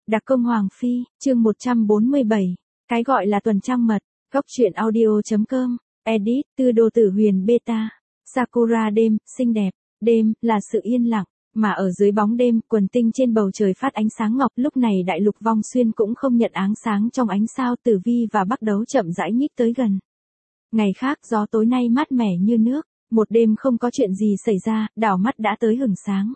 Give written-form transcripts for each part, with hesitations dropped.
Đặc công Hoàng Phi, chương 147. Cái gọi là tuần trăng mật. Góc truyện audio.com. Edit, từ đồ tử huyền beta. Sakura đêm, xinh đẹp. Đêm, là sự yên lặng. Mà ở dưới bóng đêm, quần tinh trên bầu trời phát ánh sáng ngọc. Lúc này đại lục vong xuyên cũng không nhận áng sáng trong ánh sao. Tử vi và Bắc Đấu chậm rãi nhích tới gần. Ngày khác gió tối nay mát mẻ như nước. Một đêm không có chuyện gì xảy ra, đảo mắt đã tới hửng sáng.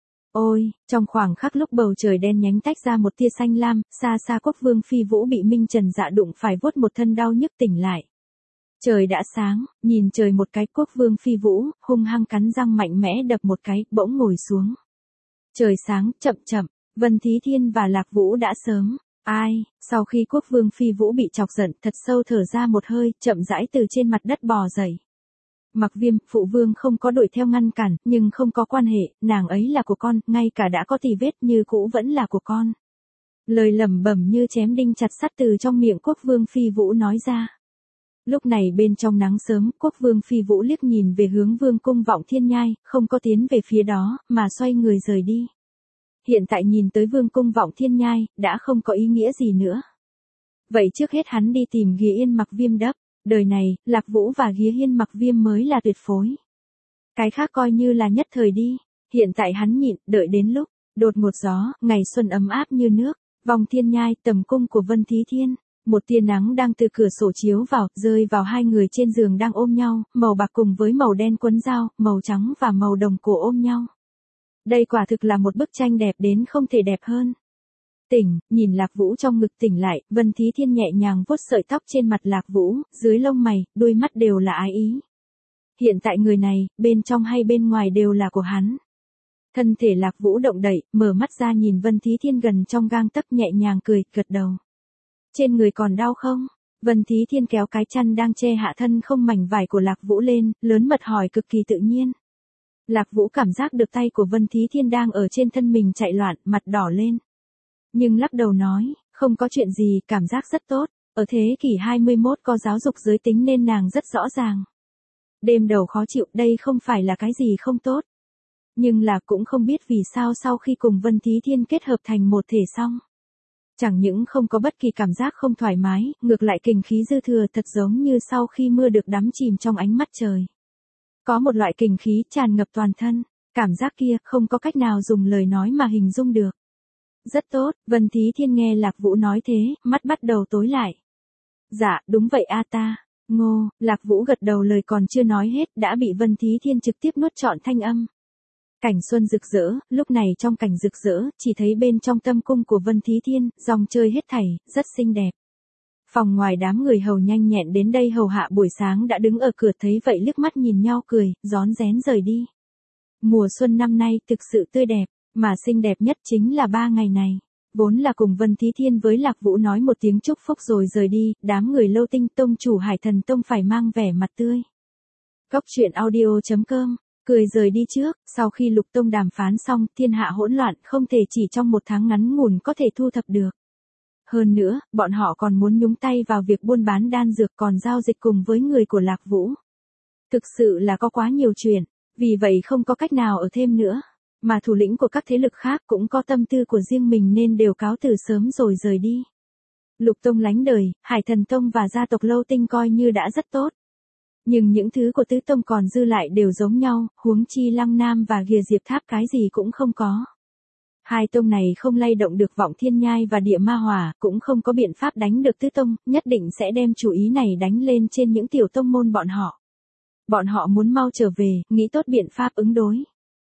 Ôi, trong khoảng khắc lúc bầu trời đen nhánh tách ra một tia xanh lam, xa xa Quốc Vương Phi Vũ bị Minh Trần Dạ đụng phải vuốt một thân đau nhức tỉnh lại. Trời đã sáng, nhìn trời một cái, Quốc Vương Phi Vũ hung hăng cắn răng mạnh mẽ đập một cái, bỗng ngồi xuống. Trời sáng, chậm chậm, Vân Thí Thiên và Lạc Vũ đã sớm. Ai, sau khi Quốc Vương Phi Vũ bị chọc giận, thật sâu thở ra một hơi, chậm rãi từ trên mặt đất bò dậy. Mặc Viêm, phụ vương không có đuổi theo ngăn cản, nhưng không có quan hệ, nàng ấy là của con, ngay cả đã có tì vết như cũ vẫn là của con. Lời lẩm bẩm như chém đinh chặt sắt từ trong miệng Quốc Vương Phi Vũ nói ra. Lúc này bên trong nắng sớm, Quốc Vương Phi Vũ liếc nhìn về hướng Vương cung Vọng Thiên Nhai, không có tiến về phía đó, mà xoay người rời đi. Hiện tại nhìn tới Vương cung Vọng Thiên Nhai, đã không có ý nghĩa gì nữa. Vậy trước hết hắn đi tìm Ghia Yên Mặc Viêm đắp. Đời này, Lạc Vũ và Ghia Yên Mặc Viêm mới là tuyệt phối. Cái khác coi như là nhất thời đi. Hiện tại hắn nhịn, đợi đến lúc, đột ngột gió, ngày xuân ấm áp như nước, Vong Thiên Nhai, tầm cung của Vân Thí Thiên. Một tia nắng đang từ cửa sổ chiếu vào, rơi vào hai người trên giường đang ôm nhau, màu bạc cùng với màu đen quấn dao, màu trắng và màu đồng cổ ôm nhau. Đây quả thực là một bức tranh đẹp đến không thể đẹp hơn. Tỉnh, nhìn Lạc Vũ trong ngực tỉnh lại, Vân Thí Thiên nhẹ nhàng vuốt sợi tóc trên mặt Lạc Vũ, dưới lông mày, đôi mắt đều là ái ý. Hiện tại người này, bên trong hay bên ngoài đều là của hắn. Thân thể Lạc Vũ động đậy, mở mắt ra nhìn Vân Thí Thiên gần trong gang tấc, nhẹ nhàng cười, gật đầu. Trên người còn đau không? Vân Thí Thiên kéo cái chăn đang che hạ thân không mảnh vải của Lạc Vũ lên, lớn mật hỏi cực kỳ tự nhiên. Lạc Vũ cảm giác được tay của Vân Thí Thiên đang ở trên thân mình chạy loạn, mặt đỏ lên. Nhưng lắc đầu nói, không có chuyện gì, cảm giác rất tốt. Ở thế kỷ 21 có giáo dục giới tính nên nàng rất rõ ràng. Đêm đầu khó chịu, đây không phải là cái gì không tốt. Nhưng là cũng không biết vì sao sau khi cùng Vân Thí Thiên kết hợp thành một thể xong. Chẳng những không có bất kỳ cảm giác không thoải mái, ngược lại kình khí dư thừa, thật giống như sau khi mưa được đắm chìm trong ánh mắt trời. Có một loại kình khí tràn ngập toàn thân, cảm giác kia không có cách nào dùng lời nói mà hình dung được. Rất tốt, Vân Thí Thiên nghe Lạc Vũ nói thế, mắt bắt đầu tối lại. Dạ, đúng vậy a ta. Ngô, Lạc Vũ gật đầu, lời còn chưa nói hết, đã bị Vân Thí Thiên trực tiếp nuốt trọn thanh âm. Cảnh xuân rực rỡ, lúc này trong cảnh rực rỡ, chỉ thấy bên trong tâm cung của Vân Thí Thiên, dòng chơi hết thảy, rất xinh đẹp. Phòng ngoài đám người hầu nhanh nhẹn đến đây hầu hạ buổi sáng đã đứng ở cửa, thấy vậy liếc mắt nhìn nhau cười, rón rén rời đi. Mùa xuân năm nay thực sự tươi đẹp. Mà xinh đẹp nhất chính là 3 ngày này. Vốn là cùng Vân Thí Thiên với Lạc Vũ nói một tiếng chúc phúc rồi rời đi, đám người Lâu Tinh tông chủ Hải Thần Tông phải mang vẻ mặt tươi. Góc truyện audio.com, cười rời đi trước, sau khi Lục Tông đàm phán xong, thiên hạ hỗn loạn, không thể chỉ trong một tháng ngắn ngủn có thể thu thập được. Hơn nữa, bọn họ còn muốn nhúng tay vào việc buôn bán đan dược, còn giao dịch cùng với người của Lạc Vũ. Thực sự là có quá nhiều chuyện, vì vậy không có cách nào ở thêm nữa. Mà thủ lĩnh của các thế lực khác cũng có tâm tư của riêng mình nên đều cáo từ sớm rồi rời đi. Lục Tông lánh đời, Hải Thần Tông và gia tộc Lâu Tinh coi như đã rất tốt. Nhưng những thứ của Tứ Tông còn dư lại đều giống nhau, huống chi Lăng Nam và Ghìa Diệp Tháp cái gì cũng không có. Hai tông này không lay động được Vọng Thiên Nhai và Địa Ma Hỏa, cũng không có biện pháp đánh được Tứ Tông, nhất định sẽ đem chủ ý này đánh lên trên những tiểu tông môn bọn họ. Bọn họ muốn mau trở về, nghĩ tốt biện pháp ứng đối.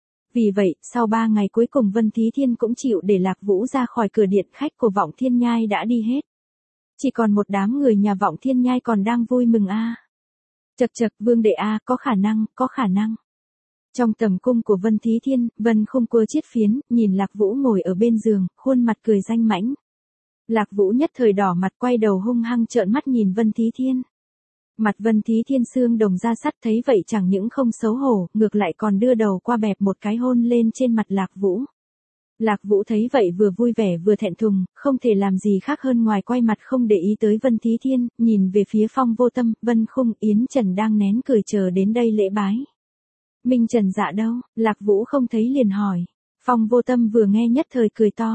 Vì vậy, sau 3 ngày cuối cùng Vân Thí Thiên cũng chịu để Lạc Vũ ra khỏi cửa điện khách của Vọng Thiên Nhai đã đi hết. Chỉ còn một đám người nhà Vọng Thiên Nhai còn đang vui mừng a. Chậc chậc, Vương đệ a, có khả năng. Trong tầm cung của Vân Thí Thiên, Vân Khung cua chiết phiến, nhìn Lạc Vũ ngồi ở bên giường, khuôn mặt cười danh mãnh. Lạc Vũ nhất thời đỏ mặt, quay đầu hung hăng trợn mắt nhìn Vân Thí Thiên. Mặt Vân Thí Thiên xương đồng da sắt, thấy vậy chẳng những không xấu hổ, ngược lại còn đưa đầu qua bẹp một cái hôn lên trên mặt Lạc Vũ. Lạc Vũ thấy vậy vừa vui vẻ vừa thẹn thùng, không thể làm gì khác hơn ngoài quay mặt không để ý tới Vân Thí Thiên, nhìn về phía Phong Vô Tâm, Vân Khung, Yến Trần đang nén cười chờ đến đây lễ bái. Minh Trần Dạ đâu? Lạc Vũ không thấy liền hỏi. Phong Vô Tâm vừa nghe nhất thời cười to.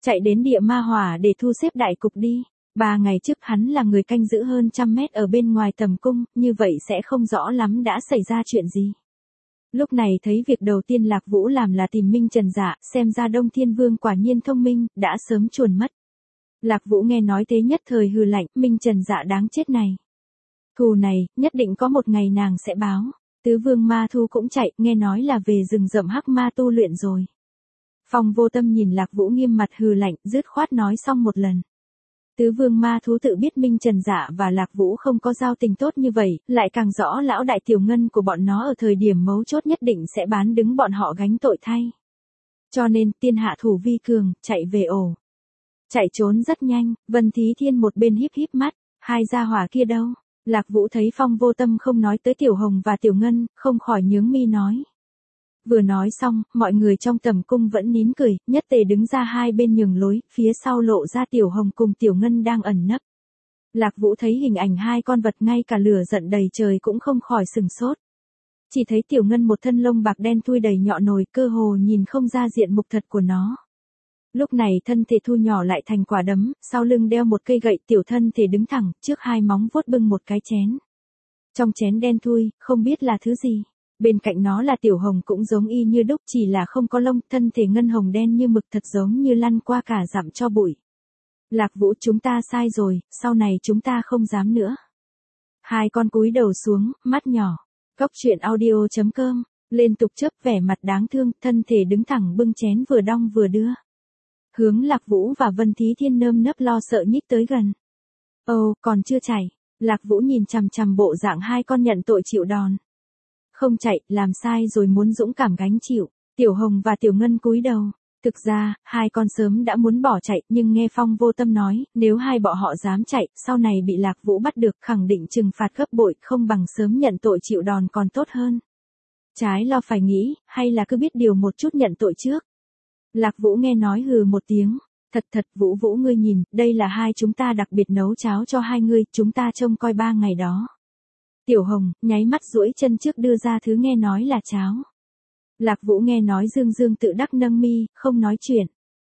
Chạy đến địa ma hỏa để thu xếp đại cục đi. 3 ngày trước hắn là người canh giữ hơn 100 mét ở bên ngoài tầm cung, như vậy sẽ không rõ lắm đã xảy ra chuyện gì. Lúc này thấy việc đầu tiên Lạc Vũ làm là tìm Minh Trần Dạ, xem ra Đông Thiên Vương quả nhiên thông minh, đã sớm chuồn mất. Lạc Vũ nghe nói thế nhất thời hừ lạnh, Minh Trần Dạ đáng chết này. Thù này, nhất định có một ngày nàng sẽ báo. Tứ Vương Ma Thu cũng chạy, nghe nói là về rừng rậm hắc ma tu luyện rồi. Phong Vô Tâm nhìn Lạc Vũ nghiêm mặt hừ lạnh, dứt khoát nói xong một lần. Tứ Vương Ma Thú tự biết Minh Trần Dạ và Lạc Vũ không có giao tình tốt như vậy, lại càng rõ lão đại tiểu ngân của bọn nó ở thời điểm mấu chốt nhất định sẽ bán đứng bọn họ gánh tội thay. Cho nên tiên hạ thủ vi cường, chạy về ổ. Chạy trốn rất nhanh, Vân Thí Thiên một bên híp híp mắt, hai gia hỏa kia đâu? Lạc Vũ thấy Phong Vô Tâm không nói tới Tiểu Hồng và Tiểu Ngân, không khỏi nhướng mi nói. Vừa nói xong, mọi người trong tầm cung vẫn nín cười, nhất tề đứng ra hai bên nhường lối, phía sau lộ ra Tiểu Hồng cùng Tiểu Ngân đang ẩn nấp. Lạc Vũ thấy hình ảnh hai con vật ngay cả lửa giận đầy trời cũng không khỏi sừng sốt. Chỉ thấy Tiểu Ngân một thân lông bạc đen thui đầy nhọ nồi, cơ hồ nhìn không ra diện mục thật của nó. Lúc này thân thể thu nhỏ lại thành quả đấm, sau lưng đeo một cây gậy, tiểu thân thể đứng thẳng, trước hai móng vuốt bưng một cái chén. Trong chén đen thui, không biết là thứ gì. Bên cạnh nó là Tiểu Hồng cũng giống y như đúc, chỉ là không có lông, thân thể ngân hồng đen như mực, thật giống như lăn qua cả dặm cho bụi. Lạc Vũ, chúng ta sai rồi, sau này chúng ta không dám nữa. Hai con cúi đầu xuống, mắt nhỏ. Cóc truyện audio.com, liên tục chớp vẻ mặt đáng thương, thân thể đứng thẳng bưng chén vừa đong vừa đưa. Hướng Lạc Vũ và Vân Thí Thiên nơm nớp lo sợ nhích tới gần. Ồ, còn chưa chạy. Lạc Vũ nhìn chằm chằm bộ dạng hai con nhận tội chịu đòn. Không chạy, làm sai rồi muốn dũng cảm gánh chịu. Tiểu Hồng và Tiểu Ngân cúi đầu. Thực ra, hai con sớm đã muốn bỏ chạy, nhưng nghe Phong Vô Tâm nói, nếu hai bọn họ dám chạy, sau này bị Lạc Vũ bắt được, khẳng định trừng phạt gấp bội, không bằng sớm nhận tội chịu đòn còn tốt hơn. Trái lo phải nghĩ, hay là cứ biết điều một chút nhận tội trước. Lạc Vũ nghe nói hừ một tiếng. Thật Vũ Vũ ngươi nhìn, đây là hai chúng ta đặc biệt nấu cháo cho hai ngươi, chúng ta trông coi 3 ngày đó. Tiểu Hồng, nháy mắt duỗi chân trước đưa ra thứ nghe nói là cháo. Lạc Vũ nghe nói dương tự đắc nâng mi, không nói chuyện.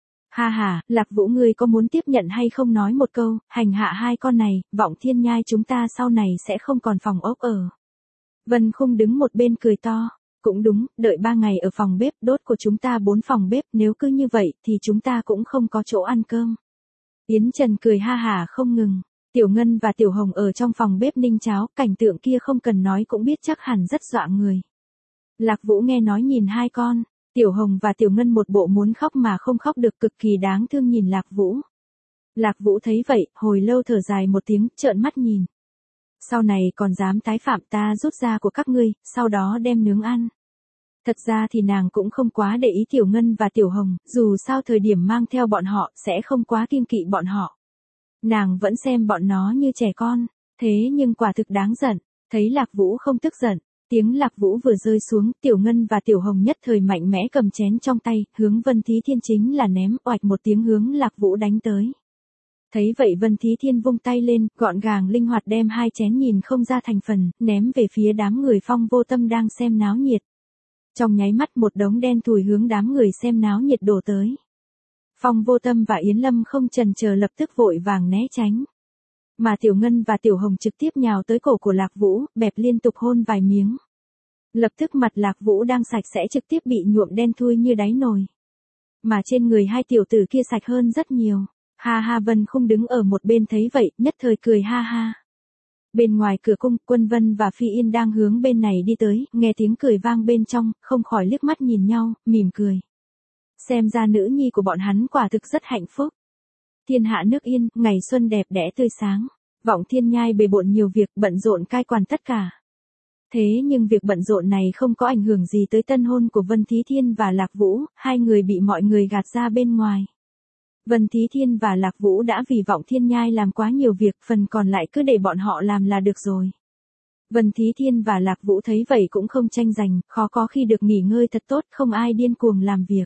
Ha ha, Lạc Vũ ngươi có muốn tiếp nhận hay không nói một câu, hành hạ hai con này, Vọng Thiên Nhai chúng ta sau này sẽ không còn phòng ốc ở. Vân Khung đứng một bên cười to. Cũng đúng, đợi 3 ngày ở phòng bếp, đốt của chúng ta 4 phòng bếp, nếu cứ như vậy thì chúng ta cũng không có chỗ ăn cơm. Yến Trần cười ha hả không ngừng. Tiểu Ngân và Tiểu Hồng ở trong phòng bếp ninh cháo, cảnh tượng kia không cần nói cũng biết chắc hẳn rất dọa người. Lạc Vũ nghe nói nhìn hai con, Tiểu Hồng và Tiểu Ngân một bộ muốn khóc mà không khóc được, cực kỳ đáng thương nhìn Lạc Vũ. Lạc Vũ thấy vậy, hồi lâu thở dài một tiếng, trợn mắt nhìn. Sau này còn dám tái phạm ta rút ra của các ngươi, sau đó đem nướng ăn. Thật ra thì nàng cũng không quá để ý Tiểu Ngân và Tiểu Hồng, dù sao thời điểm mang theo bọn họ sẽ không quá kiêng kỵ bọn họ. Nàng vẫn xem bọn nó như trẻ con, thế nhưng quả thực đáng giận. Thấy Lạc Vũ không tức giận, tiếng Lạc Vũ vừa rơi xuống, Tiểu Ngân và Tiểu Hồng nhất thời mạnh mẽ cầm chén trong tay, hướng Vân Thí Thiên chính là ném, oạch một tiếng hướng Lạc Vũ đánh tới. Thấy vậy Vân Thí Thiên vung tay lên, gọn gàng linh hoạt đem hai chén nhìn không ra thành phần, ném về phía đám người Phong Vô Tâm đang xem náo nhiệt. Trong nháy mắt một đống đen thùi hướng đám người xem náo nhiệt đổ tới. Phong Vô Tâm và Yến Lâm không chần chờ lập tức vội vàng né tránh. Mà Tiểu Ngân và Tiểu Hồng trực tiếp nhào tới cổ của Lạc Vũ, bẹp liên tục hôn vài miếng. Lập tức mặt Lạc Vũ đang sạch sẽ trực tiếp bị nhuộm đen thui như đáy nồi. Mà trên người hai tiểu tử kia sạch hơn rất nhiều. Ha ha, Vân Khung đứng ở một bên thấy vậy, nhất thời cười ha ha. Bên ngoài cửa cung, Quân Vân và Phi Yên đang hướng bên này đi tới, nghe tiếng cười vang bên trong, không khỏi liếc mắt nhìn nhau, mỉm cười. Xem ra nữ nhi của bọn hắn quả thực rất hạnh phúc. Thiên hạ nước yên, ngày xuân đẹp đẽ tươi sáng. Vọng Thiên Nhai bề bộn nhiều việc, bận rộn cai quản tất cả. Thế nhưng việc bận rộn này không có ảnh hưởng gì tới tân hôn của Vân Thí Thiên và Lạc Vũ, hai người bị mọi người gạt ra bên ngoài. Vân Thí Thiên và Lạc Vũ đã vì Vọng Thiên Nhai làm quá nhiều việc, phần còn lại cứ để bọn họ làm là được rồi. Vân Thí Thiên và Lạc Vũ thấy vậy cũng không tranh giành, khó có khi được nghỉ ngơi thật tốt, không ai điên cuồng làm việc.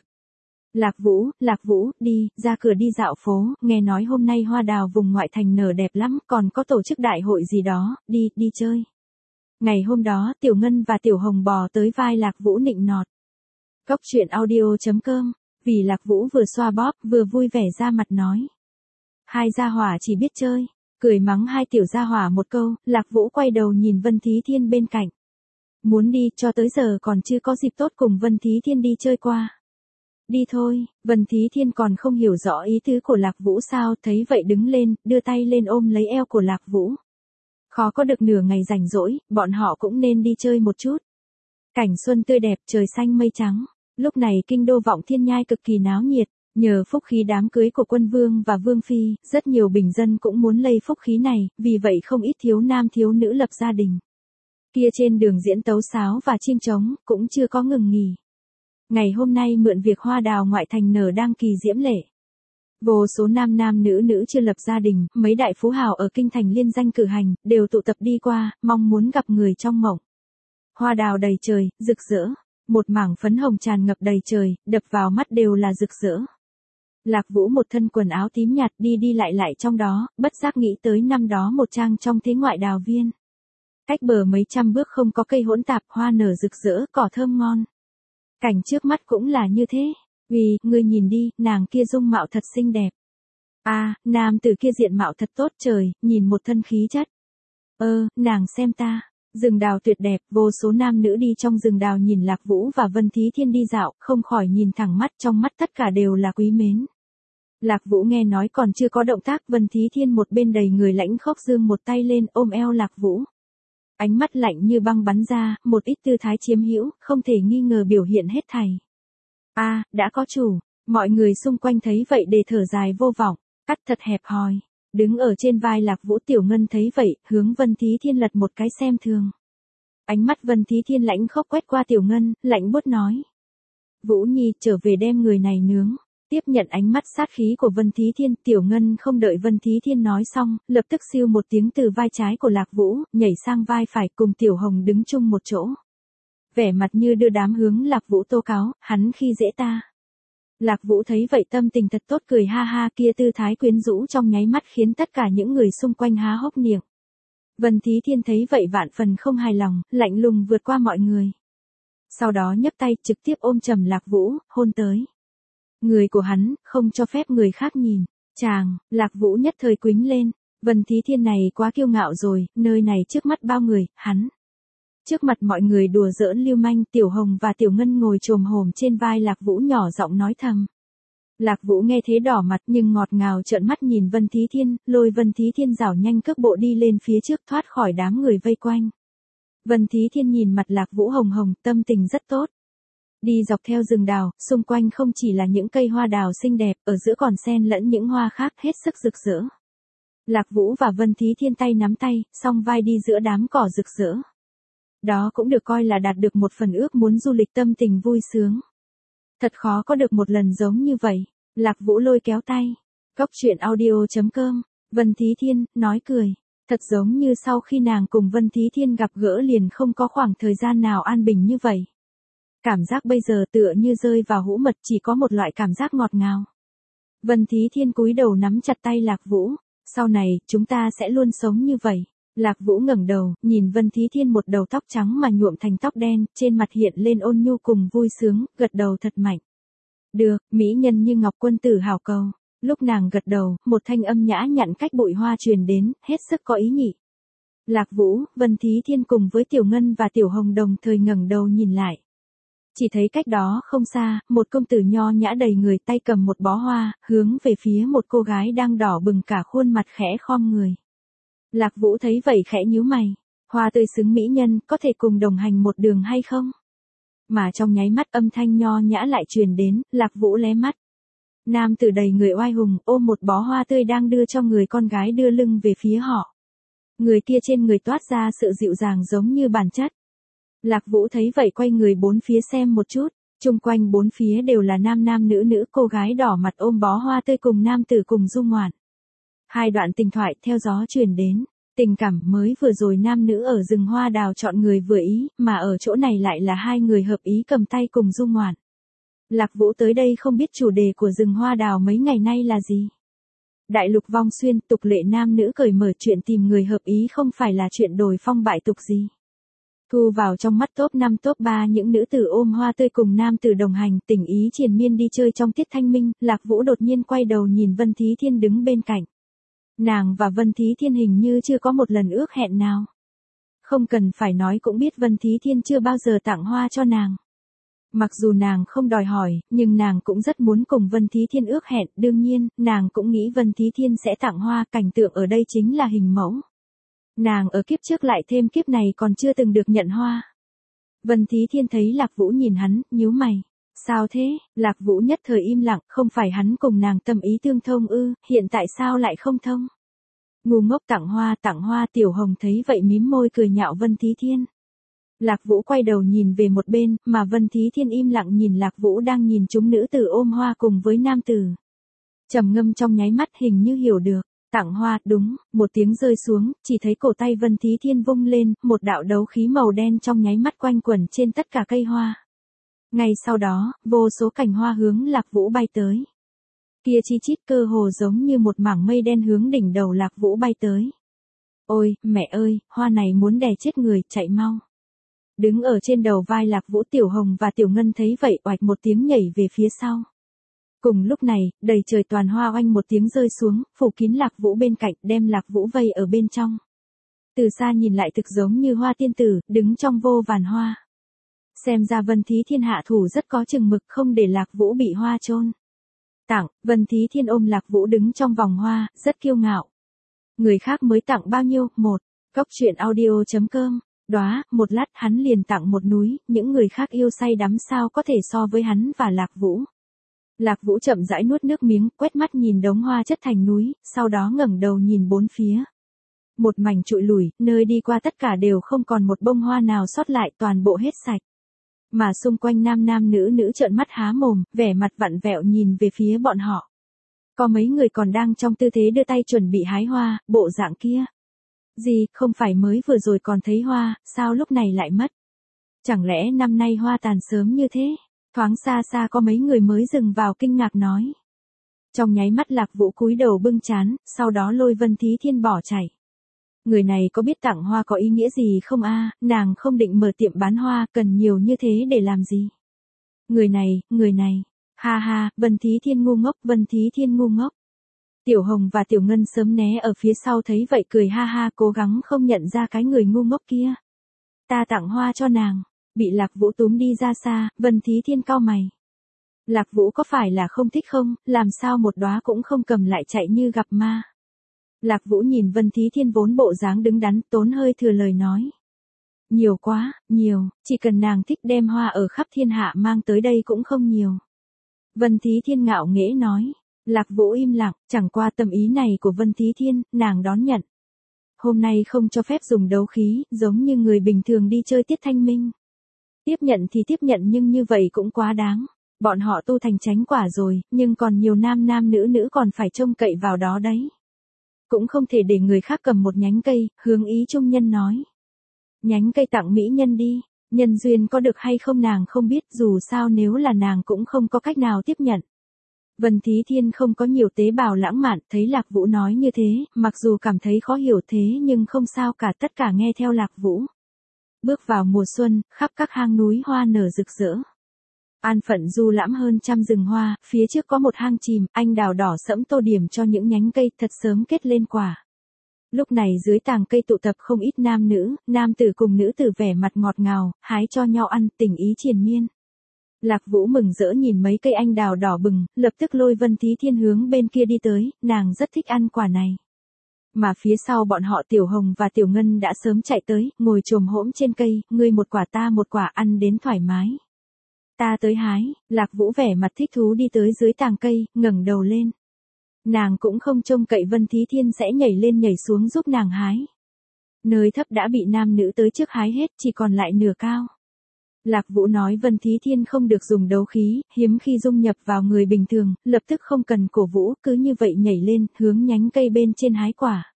Lạc Vũ, đi, ra cửa đi dạo phố, nghe nói hôm nay hoa đào vùng ngoại thành nở đẹp lắm, còn có tổ chức đại hội gì đó, đi chơi. Ngày hôm đó, Tiểu Ngân và Tiểu Hồng bò tới vai Lạc Vũ nịnh nọt. Cóc truyện audio.com Vì Lạc Vũ vừa xoa bóp, vừa vui vẻ ra mặt nói. Hai gia hỏa chỉ biết chơi, cười mắng hai tiểu gia hỏa một câu, Lạc Vũ quay đầu nhìn Vân Thí Thiên bên cạnh. Muốn đi, cho tới giờ còn chưa có dịp tốt cùng Vân Thí Thiên đi chơi qua. Đi thôi, Vân Thí Thiên còn không hiểu rõ ý tứ của Lạc Vũ sao, thấy vậy đứng lên, đưa tay lên ôm lấy eo của Lạc Vũ. Khó có được nửa ngày rảnh rỗi, bọn họ cũng nên đi chơi một chút. Cảnh xuân tươi đẹp, trời xanh mây trắng. Lúc này kinh đô Vọng Thiên Nhai cực kỳ náo nhiệt, nhờ phúc khí đám cưới của quân vương và vương phi, rất nhiều bình dân cũng muốn lây phúc khí này, vì vậy không ít thiếu nam thiếu nữ lập gia đình. Kia trên đường diễn tấu sáo và chiêng trống, cũng chưa có ngừng nghỉ. Ngày hôm nay mượn việc hoa đào ngoại thành nở đang kỳ diễm lệ. Vô số nam nam nữ nữ chưa lập gia đình, mấy đại phú hào ở kinh thành liên danh cử hành, đều tụ tập đi qua, mong muốn gặp người trong mộng. Hoa đào đầy trời, rực rỡ. Một mảng phấn hồng tràn ngập đầy trời, đập vào mắt đều là rực rỡ. Lạc Vũ một thân quần áo tím nhạt đi đi lại trong đó, bất giác nghĩ tới năm đó một trang trong thế ngoại đào viên. Cách bờ mấy trăm bước không có cây hỗn tạp, hoa nở rực rỡ, cỏ thơm ngon. Cảnh trước mắt cũng là như thế. Vì, ngươi nhìn đi, nàng kia dung mạo thật xinh đẹp. Nam tử kia diện mạo thật tốt trời, nhìn một thân khí chất. Nàng xem ta. Rừng đào tuyệt đẹp, vô số nam nữ đi trong rừng đào nhìn Lạc Vũ và Vân Thí Thiên đi dạo, không khỏi nhìn thẳng mắt, trong mắt tất cả đều là quý mến. Lạc Vũ nghe nói còn chưa có động tác, Vân Thí Thiên một bên đầy người lãnh khốc dương một tay lên ôm eo Lạc Vũ. Ánh mắt lạnh như băng bắn ra, một ít tư thái chiếm hữu, không thể nghi ngờ biểu hiện hết thảy. Đã có chủ, mọi người xung quanh thấy vậy để thở dài vô vọng, cắt thật hẹp hòi. Đứng ở trên vai Lạc Vũ Tiểu Ngân thấy vậy, hướng Vân Thí Thiên lật một cái xem thường. Ánh mắt Vân Thí Thiên lãnh khốc quét qua Tiểu Ngân, lạnh buốt nói. Vũ Nhi, trở về đem người này nướng. Tiếp nhận ánh mắt sát khí của Vân Thí Thiên, Tiểu Ngân không đợi Vân Thí Thiên nói xong, lập tức siêu một tiếng từ vai trái của Lạc Vũ, nhảy sang vai phải cùng Tiểu Hồng đứng chung một chỗ. Vẻ mặt như đưa đám hướng Lạc Vũ tố cáo, hắn khi dễ ta. Lạc Vũ thấy vậy tâm tình thật tốt cười ha ha, kia tư thái quyến rũ trong nháy mắt khiến tất cả những người xung quanh há hốc miệng. Vân Thí Thiên thấy vậy vạn phần không hài lòng, lạnh lùng vượt qua mọi người. Sau đó nhấc tay trực tiếp ôm chầm Lạc Vũ, hôn tới. Người của hắn, không cho phép người khác nhìn. Chàng, Lạc Vũ nhất thời quính lên. Vân Thí Thiên này quá kiêu ngạo rồi, nơi này trước mắt bao người, hắn. Trước mặt mọi người đùa giỡn lưu manh, Tiểu Hồng và Tiểu Ngân ngồi chồm hổm trên vai Lạc Vũ nhỏ giọng nói thầm. Lạc Vũ nghe thế đỏ mặt nhưng ngọt ngào trợn mắt nhìn Vân Thí Thiên, lôi Vân Thí Thiên rảo nhanh cước bộ đi lên phía trước thoát khỏi đám người vây quanh. Vân Thí Thiên nhìn mặt Lạc Vũ hồng hồng, tâm tình rất tốt. Đi dọc theo rừng đào, xung quanh không chỉ là những cây hoa đào xinh đẹp, ở giữa còn xen lẫn những hoa khác hết sức rực rỡ. Lạc Vũ và Vân Thí Thiên tay nắm tay, song vai đi giữa đám cỏ rực rỡ. Đó cũng được coi là đạt được một phần ước muốn du lịch, tâm tình vui sướng. Thật khó có được một lần giống như vậy. Lạc Vũ lôi kéo tay. Góc truyện audio.com. Vân Thí Thiên, nói cười. Thật giống như sau khi nàng cùng Vân Thí Thiên gặp gỡ liền không có khoảng thời gian nào an bình như vậy. Cảm giác bây giờ tựa như rơi vào hũ mật, chỉ có một loại cảm giác ngọt ngào. Vân Thí Thiên cúi đầu nắm chặt tay Lạc Vũ. Sau này, chúng ta sẽ luôn sống như vậy. Lạc Vũ ngẩng đầu, nhìn Vân Thí Thiên một đầu tóc trắng mà nhuộm thành tóc đen, trên mặt hiện lên ôn nhu cùng vui sướng, gật đầu thật mạnh. Được, mỹ nhân như ngọc quân tử hảo cầu. Lúc nàng gật đầu, một thanh âm nhã nhặn cách bụi hoa truyền đến, hết sức có ý nhị. Lạc Vũ, Vân Thí Thiên cùng với Tiểu Ngân và Tiểu Hồng đồng thời ngẩng đầu nhìn lại. Chỉ thấy cách đó không xa, một công tử nho nhã đầy người, tay cầm một bó hoa, hướng về phía một cô gái đang đỏ bừng cả khuôn mặt khẽ khom người. Lạc Vũ thấy vậy khẽ nhíu mày. Hoa tươi xứng mỹ nhân, có thể cùng đồng hành một đường hay không? Mà trong nháy mắt âm thanh nho nhã lại truyền đến, Lạc Vũ lé mắt. Nam tử đầy người oai hùng, ôm một bó hoa tươi đang đưa cho người con gái đưa lưng về phía họ. Người kia trên người toát ra sự dịu dàng giống như bản chất. Lạc Vũ thấy vậy quay người bốn phía xem một chút, chung quanh bốn phía đều là nam nam nữ nữ, cô gái đỏ mặt ôm bó hoa tươi cùng nam tử cùng du ngoạn. Hai đoạn tình thoại theo gió truyền đến, tình cảm mới vừa rồi nam nữ ở rừng hoa đào chọn người vừa ý, mà ở chỗ này lại là hai người hợp ý cầm tay cùng du ngoạn. Lạc Vũ tới đây không biết chủ đề của rừng hoa đào mấy ngày nay là gì. Đại lục vong xuyên, tục lệ nam nữ cởi mở, chuyện tìm người hợp ý không phải là chuyện đồi phong bại tục gì. Thu vào trong mắt top 5 top 3 những nữ tử ôm hoa tươi cùng nam tử đồng hành, tình ý triền miên đi chơi trong tiết thanh minh, Lạc Vũ đột nhiên quay đầu nhìn Vân Thí Thiên đứng bên cạnh. Nàng và Vân Thí Thiên hình như chưa có một lần ước hẹn nào. Không cần phải nói cũng biết Vân Thí Thiên chưa bao giờ tặng hoa cho nàng. Mặc dù nàng không đòi hỏi, nhưng nàng cũng rất muốn cùng Vân Thí Thiên ước hẹn, đương nhiên, nàng cũng nghĩ Vân Thí Thiên sẽ tặng hoa, cảnh tượng ở đây chính là hình mẫu. Nàng ở kiếp trước lại thêm kiếp này còn chưa từng được nhận hoa. Vân Thí Thiên thấy Lạc Vũ nhìn hắn, nhíu mày. Sao thế? Lạc Vũ nhất thời im lặng, không phải hắn cùng nàng tâm ý tương thông ư, hiện tại sao lại không thông? Ngu ngốc tặng hoa, Tiểu Hồng thấy vậy mím môi cười nhạo Vân Thí Thiên. Lạc Vũ quay đầu nhìn về một bên, mà Vân Thí Thiên im lặng nhìn Lạc Vũ đang nhìn chúng nữ tử ôm hoa cùng với nam tử. Trầm ngâm trong nháy mắt hình như hiểu được. Tặng hoa, đúng, một tiếng rơi xuống, chỉ thấy cổ tay Vân Thí Thiên vung lên, một đạo đấu khí màu đen trong nháy mắt quanh quẩn trên tất cả cây hoa. Ngay sau đó, vô số cành hoa hướng Lạc Vũ bay tới. Kia chi chít cơ hồ giống như một mảng mây đen hướng đỉnh đầu Lạc Vũ bay tới. Ôi, mẹ ơi, hoa này muốn đè chết người, chạy mau. Đứng ở trên đầu vai Lạc Vũ Tiểu Hồng và Tiểu Ngân thấy vậy oạch một tiếng nhảy về phía sau. Cùng lúc này, đầy trời toàn hoa oanh một tiếng rơi xuống, phủ kín Lạc Vũ bên cạnh, đem Lạc Vũ vây ở bên trong. Từ xa nhìn lại thực giống như hoa tiên tử, đứng trong vô vàn hoa. Xem ra Vân Thí Thiên hạ thủ rất có chừng mực, không để Lạc Vũ bị hoa chôn. Tặng, Vân Thí Thiên ôm Lạc Vũ đứng trong vòng hoa, rất kiêu ngạo. Người khác mới tặng bao nhiêu? Một. Góc truyện audio.com. Đóa, một lát hắn liền tặng một núi, những người khác yêu say đắm sao có thể so với hắn và Lạc Vũ. Lạc Vũ chậm rãi nuốt nước miếng, quét mắt nhìn đống hoa chất thành núi, sau đó ngẩng đầu nhìn bốn phía. Một mảnh trụi lủi, nơi đi qua tất cả đều không còn một bông hoa nào sót lại, toàn bộ hết sạch. Mà xung quanh nam nữ trợn mắt há mồm, vẻ mặt vặn vẹo nhìn về phía bọn họ. Có mấy người còn đang trong tư thế đưa tay chuẩn bị hái hoa, bộ dạng kia. Gì, không phải mới vừa rồi còn thấy hoa, sao lúc này lại mất? Chẳng lẽ năm nay hoa tàn sớm như thế? Thoáng xa xa có mấy người mới dừng vào kinh ngạc nói. Trong nháy mắt Lạc Vũ cúi đầu bưng trán, sau đó lôi Vân Thí Thiên bỏ chạy. Người này có biết tặng hoa có ý nghĩa gì không a? Nàng không định mở tiệm bán hoa, cần nhiều như thế để làm gì? Người này, ha ha, Vân Thí Thiên ngu ngốc, Vân Thí Thiên ngu ngốc. Tiểu Hồng và Tiểu Ngân sớm né ở phía sau thấy vậy cười ha ha, cố gắng không nhận ra cái người ngu ngốc kia. Ta tặng hoa cho nàng. Bị Lạc Vũ túm đi ra xa, Vân Thí Thiên cau mày. Lạc Vũ có phải là không thích không, làm sao một đóa cũng không cầm lại chạy như gặp ma. Lạc Vũ nhìn Vân Thí Thiên vốn bộ dáng đứng đắn, tốn hơi thừa lời nói. Nhiều quá, nhiều, chỉ cần nàng thích đem hoa ở khắp thiên hạ mang tới đây cũng không nhiều. Vân Thí Thiên ngạo nghễ nói. Lạc Vũ im lặng, chẳng qua tâm ý này của Vân Thí Thiên, nàng đón nhận. Hôm nay không cho phép dùng đấu khí, giống như người bình thường đi chơi tiết thanh minh. Tiếp nhận thì tiếp nhận nhưng như vậy cũng quá đáng. Bọn họ tu thành chánh quả rồi, nhưng còn nhiều nam nữ còn phải trông cậy vào đó đấy. Cũng không thể để người khác cầm một nhánh cây, hướng ý trung nhân nói. Nhánh cây tặng mỹ nhân đi, nhân duyên có được hay không nàng không biết, dù sao nếu là nàng cũng không có cách nào tiếp nhận. Vân Thí Thiên không có nhiều tế bào lãng mạn, thấy Lạc Vũ nói như thế, mặc dù cảm thấy khó hiểu thế nhưng không sao cả, tất cả nghe theo Lạc Vũ. Bước vào mùa xuân, khắp các hang núi hoa nở rực rỡ. An phận du lãm hơn trăm rừng hoa, phía trước có một hang chìm, anh đào đỏ sẫm tô điểm cho những nhánh cây thật sớm kết lên quả. Lúc này dưới tàng cây tụ tập không ít nam tử cùng nữ tử vẻ mặt ngọt ngào, hái cho nhau ăn, tình ý triền miên. Lạc Vũ mừng rỡ nhìn mấy cây anh đào đỏ bừng, lập tức lôi Vân Thí Thiên hướng bên kia đi tới, nàng rất thích ăn quả này. Mà phía sau bọn họ Tiểu Hồng và Tiểu Ngân đã sớm chạy tới, ngồi chồm hổm trên cây, ngươi một quả ta một quả, ăn đến thoải mái. Ta tới hái, Lạc Vũ vẻ mặt thích thú đi tới dưới tàng cây, ngẩng đầu lên. Nàng cũng không trông cậy Vân Thí Thiên sẽ nhảy lên nhảy xuống giúp nàng hái. Nơi thấp đã bị nam nữ tới trước hái hết, chỉ còn lại nửa cao. Lạc Vũ nói Vân Thí Thiên không được dùng đấu khí, hiếm khi dung nhập vào người bình thường, lập tức không cần cổ vũ, cứ như vậy nhảy lên, hướng nhánh cây bên trên hái quả.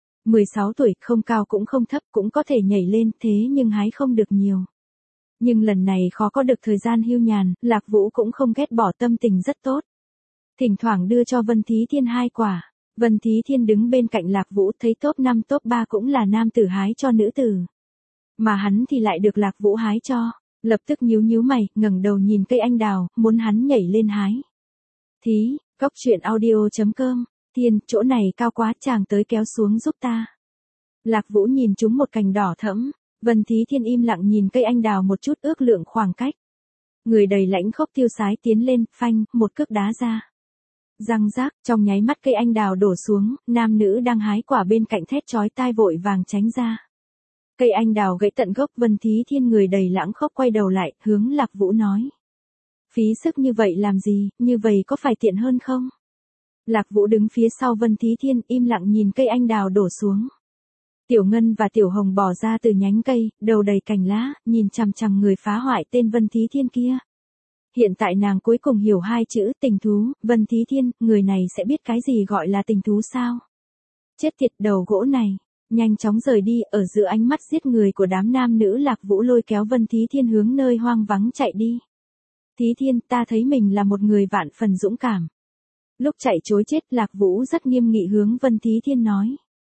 16 tuổi, không cao cũng không thấp, cũng có thể nhảy lên, thế nhưng hái không được nhiều. Nhưng lần này khó có được thời gian hưu nhàn, Lạc Vũ cũng không ghét bỏ, tâm tình rất tốt. Thỉnh thoảng đưa cho Vân Thí Thiên 2 quả. Vân Thí Thiên đứng bên cạnh Lạc Vũ thấy top 5 top 3 cũng là nam tử hái cho nữ tử. Mà hắn thì lại được Lạc Vũ hái cho. Lập tức nhíu nhíu mày, ngẩng đầu nhìn cây anh đào, muốn hắn nhảy lên hái. Thí, góc truyện audio.com, Thiên, chỗ này cao quá, chàng tới kéo xuống giúp ta. Lạc Vũ nhìn chúng một cành đỏ thẫm, Vân Thí Thiên im lặng nhìn cây anh đào một chút ước lượng khoảng cách. Người đầy lãnh khốc tiêu sái tiến lên, phanh, một cước đá ra. Răng rác, trong nháy mắt cây anh đào đổ xuống, nam nữ đang hái quả bên cạnh thét chói tai vội vàng tránh ra. Cây anh đào gãy tận gốc, Vân Thí Thiên người đầy lãng khốc quay đầu lại, hướng Lạc Vũ nói. Phí sức như vậy làm gì, như vậy có phải tiện hơn không? Lạc Vũ đứng phía sau Vân Thí Thiên im lặng nhìn cây anh đào đổ xuống. Tiểu Ngân và Tiểu Hồng bò ra từ nhánh cây, đầu đầy cành lá, nhìn chằm chằm người phá hoại tên Vân Thí Thiên kia. Hiện tại nàng cuối cùng hiểu hai chữ tình thú, Vân Thí Thiên, người này sẽ biết cái gì gọi là tình thú sao? Chết tiệt đầu gỗ này, nhanh chóng rời đi, ở giữa ánh mắt giết người của đám nam nữ Lạc Vũ lôi kéo Vân Thí Thiên hướng nơi hoang vắng chạy đi. Thí Thiên, ta thấy mình là một người vạn phần dũng cảm. Lúc chạy trối chết, Lạc Vũ rất nghiêm nghị hướng Vân Thí Thiên nói.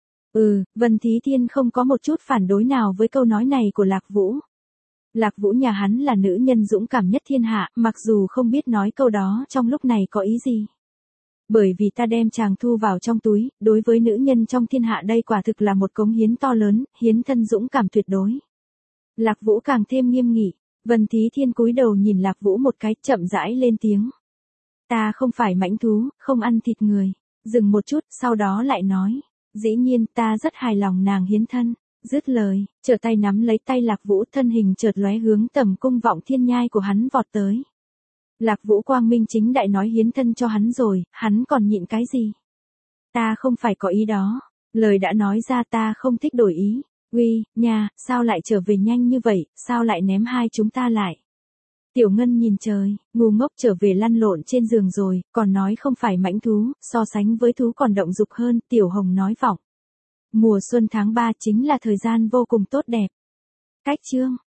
Vân Thí Thiên không có một chút phản đối nào với câu nói này của Lạc Vũ. Lạc Vũ nhà hắn là nữ nhân dũng cảm nhất thiên hạ, mặc dù không biết nói câu đó trong lúc này có ý gì. Bởi vì ta đem chàng thu vào trong túi, đối với nữ nhân trong thiên hạ đây quả thực là một cống hiến to lớn, hiến thân dũng cảm tuyệt đối. Lạc Vũ càng thêm nghiêm nghị, Vân Thí Thiên cúi đầu nhìn Lạc Vũ một cái, chậm rãi lên tiếng. Ta không phải mãnh thú, không ăn thịt người. Dừng một chút, sau đó lại nói. Dĩ nhiên, ta rất hài lòng nàng hiến thân. Dứt lời, trở tay nắm lấy tay Lạc Vũ, thân hình chợt lóe hướng tầm cung Vọng Thiên nhai của hắn vọt tới. Lạc Vũ quang minh chính đại nói hiến thân cho hắn rồi, hắn còn nhịn cái gì? Ta không phải có ý đó. Lời đã nói ra, ta không thích đổi ý. Uy, nhà, sao lại trở về nhanh như vậy, sao lại ném hai chúng ta lại? Tiểu Ngân nhìn trời, ngu ngốc, trở về lăn lộn trên giường rồi, còn nói không phải mãnh thú, so sánh với thú còn động dục hơn, Tiểu Hồng nói vọng. Mùa xuân tháng 3 chính là thời gian vô cùng tốt đẹp. Cách chương